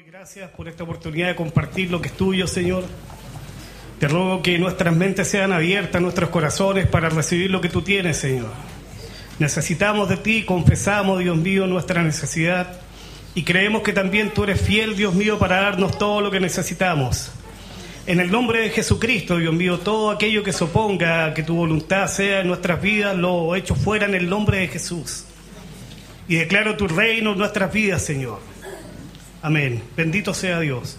Gracias por esta oportunidad de compartir lo que es tuyo, Señor. Te ruego que nuestras mentes sean abiertas, nuestros corazones, para recibir lo que tú tienes, Señor. Necesitamos de ti, confesamos, Dios mío, nuestra necesidad y creemos que también tú eres fiel, Dios mío, para darnos todo lo que necesitamos. En el nombre de Jesucristo, Dios mío, todo aquello que se oponga a que tu voluntad sea en nuestras vidas, lo echo fuera en el nombre de Jesús. Y declaro tu reino en nuestras vidas, Señor. Amén. Bendito sea Dios.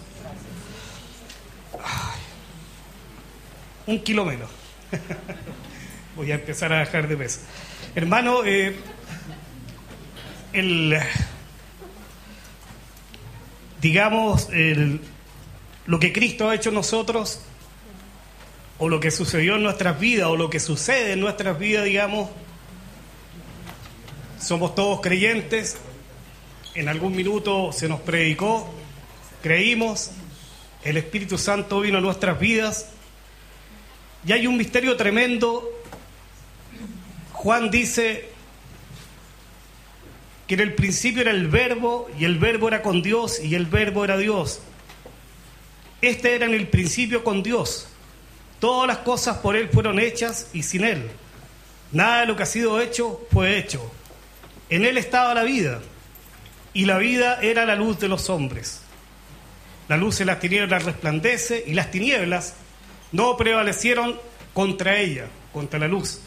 Ay, 1 kilo menos. Voy a empezar a dejar de peso. Hermano, lo que Cristo ha hecho en nosotros, o lo que sucedió en nuestras vidas, o lo que sucede en nuestras vidas, digamos, somos todos creyentes. En algún minuto se nos predicó, creímos, el Espíritu Santo vino a nuestras vidas y hay un misterio tremendo. Juan dice que en el principio era el Verbo y el Verbo era con Dios y el Verbo era Dios. Este era en el principio con Dios. Todas las cosas por Él fueron hechas y sin Él nada de lo que ha sido hecho fue hecho. En Él estaba la vida. Y la vida era la luz de los hombres. La luz en las tinieblas resplandece y las tinieblas no prevalecieron contra ella, contra la luz.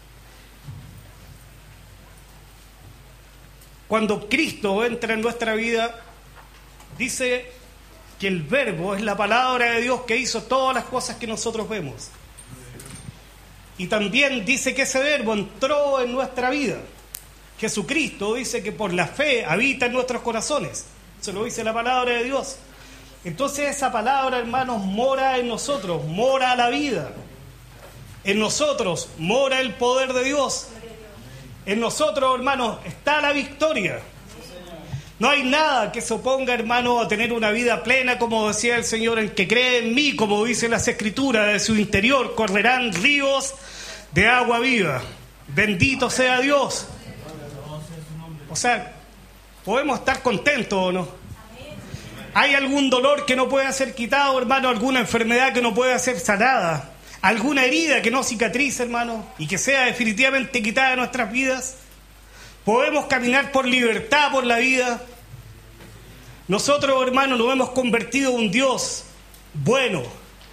Cuando Cristo entra en nuestra vida, dice que el Verbo es la palabra de Dios que hizo todas las cosas que nosotros vemos. Y también dice que ese Verbo entró en nuestra vida. Jesucristo dice que por la fe habita en nuestros corazones. Eso lo dice la palabra de Dios. Entonces esa palabra, hermanos, mora en nosotros, mora la vida. En nosotros mora el poder de Dios. En nosotros, hermanos, está la victoria. No hay nada que se oponga, hermano, a tener una vida plena, como decía el Señor, el que cree en mí, como dicen las Escrituras, de su interior correrán ríos de agua viva. Bendito sea Dios. O sea, podemos estar contentos o no. ¿Hay algún dolor que no pueda ser quitado, hermano? ¿Alguna enfermedad que no pueda ser sanada? ¿Alguna herida que no cicatrice, hermano? Y que sea definitivamente quitada de nuestras vidas. ¿Podemos caminar por libertad por la vida? Nosotros, hermano, nos hemos convertido en un Dios bueno,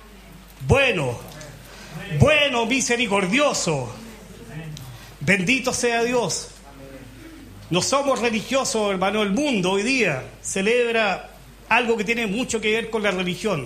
misericordioso. Bendito sea Dios. No somos religiosos, hermano. El mundo hoy día celebra algo que tiene mucho que ver con la religión.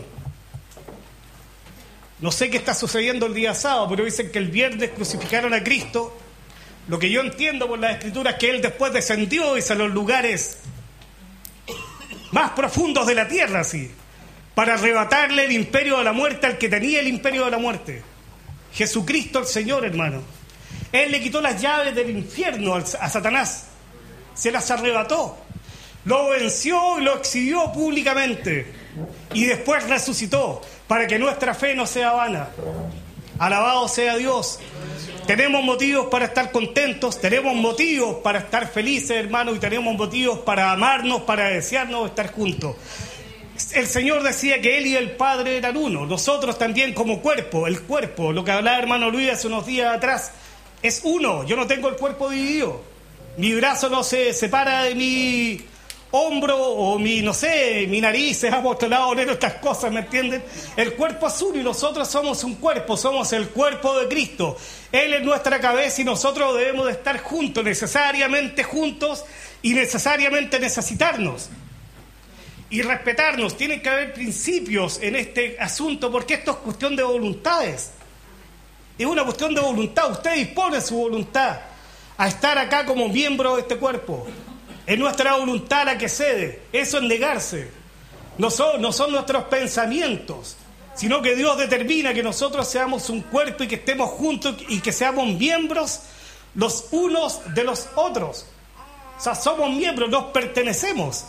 No sé qué está sucediendo el día sábado, pero dicen que el viernes crucificaron a Cristo. Lo que yo entiendo por las Escrituras es que Él después descendió a los lugares más profundos de la tierra, así, para arrebatarle el imperio de la muerte al que tenía el imperio de la muerte. Jesucristo el Señor, hermano. Él le quitó las llaves del infierno a Satanás. Se las arrebató, lo venció y lo exhibió públicamente y después resucitó para que nuestra fe no sea vana. Alabado sea Dios. Tenemos motivos para estar contentos, tenemos motivos para estar felices, hermano, y tenemos motivos para amarnos, para desearnos estar juntos. El Señor decía que Él y el Padre eran uno. Nosotros también como cuerpo, el cuerpo, lo que hablaba hermano Luis hace unos días atrás, es uno. Yo no tengo el cuerpo dividido. Mi brazo no se separa de mi hombro o mi nariz se ha apostolado en estas cosas, ¿me entienden? El cuerpo es uno y nosotros somos un cuerpo, somos el cuerpo de Cristo. Él es nuestra cabeza y nosotros debemos de estar juntos, necesariamente juntos y necesariamente necesitarnos y respetarnos. Tienen que haber principios en este asunto porque esto es cuestión de voluntades. Es una cuestión de voluntad. Usted dispone su voluntad a estar acá como miembro de este cuerpo. Es nuestra voluntad la que cede. Eso es negarse. No son nuestros pensamientos, sino que Dios determina que nosotros seamos un cuerpo y que estemos juntos y que seamos miembros los unos de los otros. O sea, somos miembros, nos pertenecemos.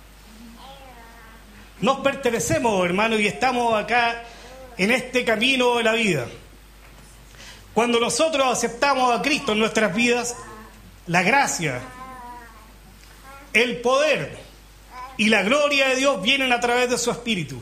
Nos pertenecemos, hermano, y estamos acá en este camino de la vida. Cuando nosotros aceptamos a Cristo en nuestras vidas, la gracia, el poder y la gloria de Dios vienen a través de su Espíritu.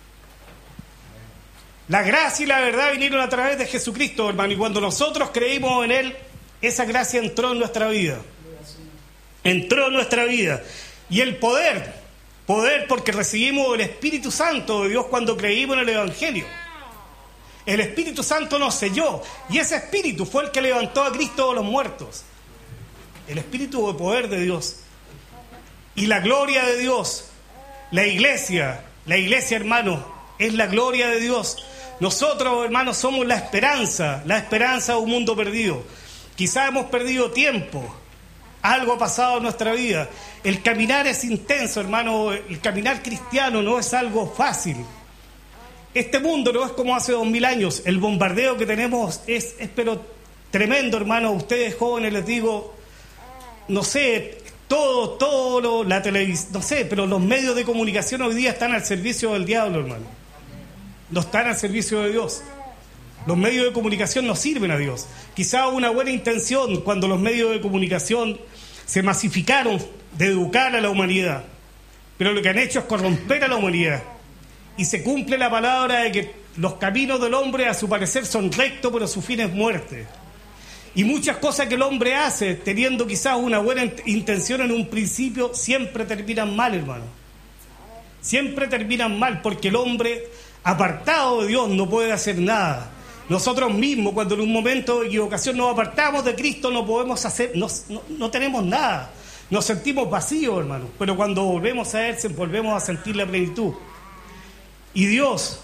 La gracia y la verdad vinieron a través de Jesucristo, hermano, y cuando nosotros creímos en Él, esa gracia entró en nuestra vida. Entró en nuestra vida. Y el poder porque recibimos el Espíritu Santo de Dios cuando creímos en el Evangelio. El Espíritu Santo nos selló, y ese Espíritu fue el que levantó a Cristo de los muertos. El Espíritu de poder de Dios. Y la gloria de Dios, la iglesia, hermano, es la gloria de Dios. Nosotros, hermanos, somos la esperanza de un mundo perdido. Quizás hemos perdido tiempo, algo ha pasado en nuestra vida. El caminar es intenso, hermano, el caminar cristiano no es algo fácil. Este mundo no es como hace 2000 años, el bombardeo que tenemos es pero tremendo, hermano. Ustedes jóvenes les digo, no sé, la televisión, no sé, pero los medios de comunicación hoy día están al servicio del diablo, hermano. No están al servicio de Dios. Los medios de comunicación no sirven a Dios. Quizá una buena intención cuando los medios de comunicación se masificaron de educar a la humanidad, pero lo que han hecho es corromper a la humanidad. Y se cumple la palabra de que los caminos del hombre a su parecer son rectos, pero su fin es muerte. Y muchas cosas que el hombre hace, teniendo quizás una buena intención en un principio, siempre terminan mal, hermano. Siempre terminan mal, porque el hombre apartado de Dios no puede hacer nada. Nosotros mismos, cuando en un momento de equivocación nos apartamos de Cristo, no podemos hacer, no tenemos nada. Nos sentimos vacíos, hermano. Pero cuando volvemos a Él, volvemos a sentir la plenitud. Y Dios,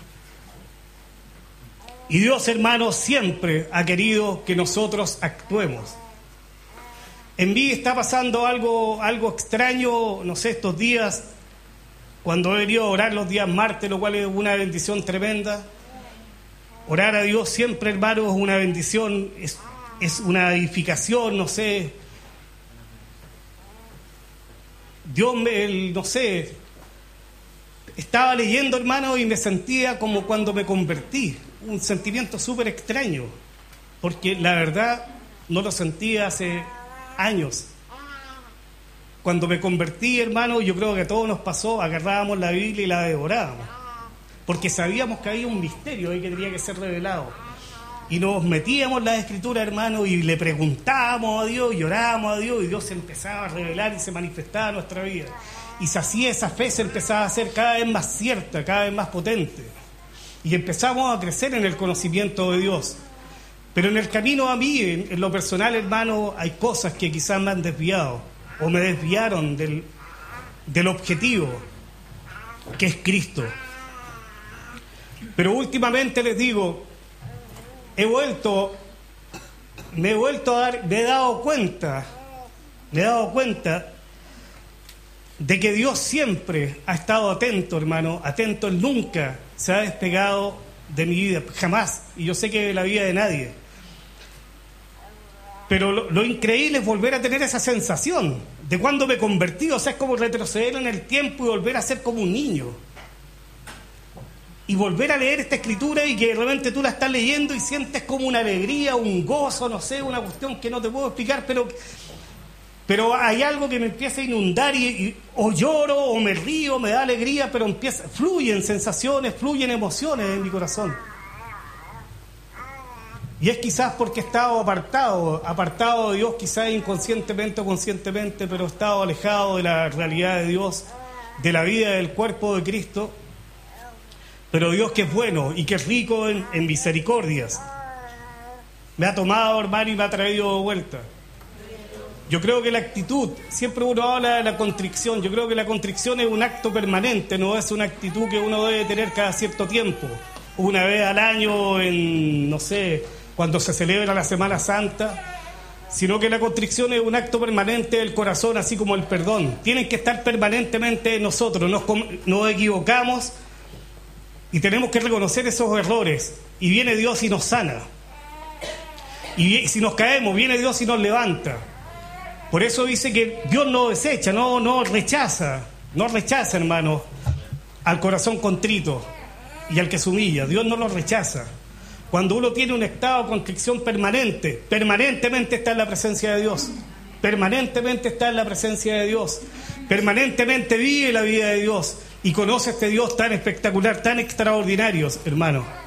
hermano, siempre ha querido que nosotros actuemos. En mí está pasando algo extraño, no sé, estos días, cuando he venido a orar los días martes, lo cual es una bendición tremenda. Orar a Dios siempre, hermano, es una bendición, es una edificación, no sé. Dios no sé, estaba leyendo, hermano, y me sentía como cuando me convertí. Un sentimiento súper extraño, porque la verdad no lo sentía hace años. Cuando me convertí, hermano, yo creo que a todos nos pasó, agarrábamos la Biblia y la devorábamos, porque sabíamos que había un misterio ahí que tenía que ser revelado. Y nos metíamos en las Escrituras, hermano, y le preguntábamos a Dios, y orábamos a Dios, y Dios se empezaba a revelar y se manifestaba en nuestra vida. Y así esa fe se empezaba a hacer cada vez más cierta, cada vez más potente. Y empezamos a crecer en el conocimiento de Dios. Pero en el camino a mí, en lo personal, hermano, hay cosas que quizás me han desviado, o me desviaron del objetivo, que es Cristo. Pero últimamente les digo, me he dado cuenta de que Dios siempre ha estado atento, hermano, atento. Él nunca se ha despegado de mi vida, jamás, y yo sé que de la vida de nadie. Pero lo increíble es volver a tener esa sensación de cuando me convertí, o sea, es como retroceder en el tiempo y volver a ser como un niño. Y volver a leer esta escritura y que de repente tú la estás leyendo y sientes como una alegría, un gozo, no sé, una cuestión que no te puedo explicar, pero hay algo que me empieza a inundar y o lloro o me río, me da alegría, pero fluyen sensaciones, fluyen emociones en mi corazón. Y es quizás porque he estado apartado de Dios, quizás inconscientemente o conscientemente, pero he estado alejado de la realidad de Dios, de la vida del cuerpo de Cristo. Pero Dios, que es bueno y que es rico en misericordias, me ha tomado, hermano, y me ha traído de vuelta. Yo creo que la actitud, siempre uno habla de la contrición, yo creo que la contrición es un acto permanente, no es una actitud que uno debe tener cada cierto tiempo, una vez al año, no sé, cuando se celebra la Semana Santa, sino que la contrición es un acto permanente del corazón, así como el perdón. Tienen que estar permanentemente en nosotros, nos equivocamos y tenemos que reconocer esos errores, y viene Dios y nos sana. Y si nos caemos, viene Dios y nos levanta. Por eso dice que Dios no desecha, no rechaza, hermano, al corazón contrito y al que se humilla. Dios no lo rechaza. Cuando uno tiene un estado de contrición permanentemente está en la presencia de Dios. Permanentemente está en la presencia de Dios. permanentemente vive la vida de Dios y conoce a este Dios tan espectacular, tan extraordinario, hermano.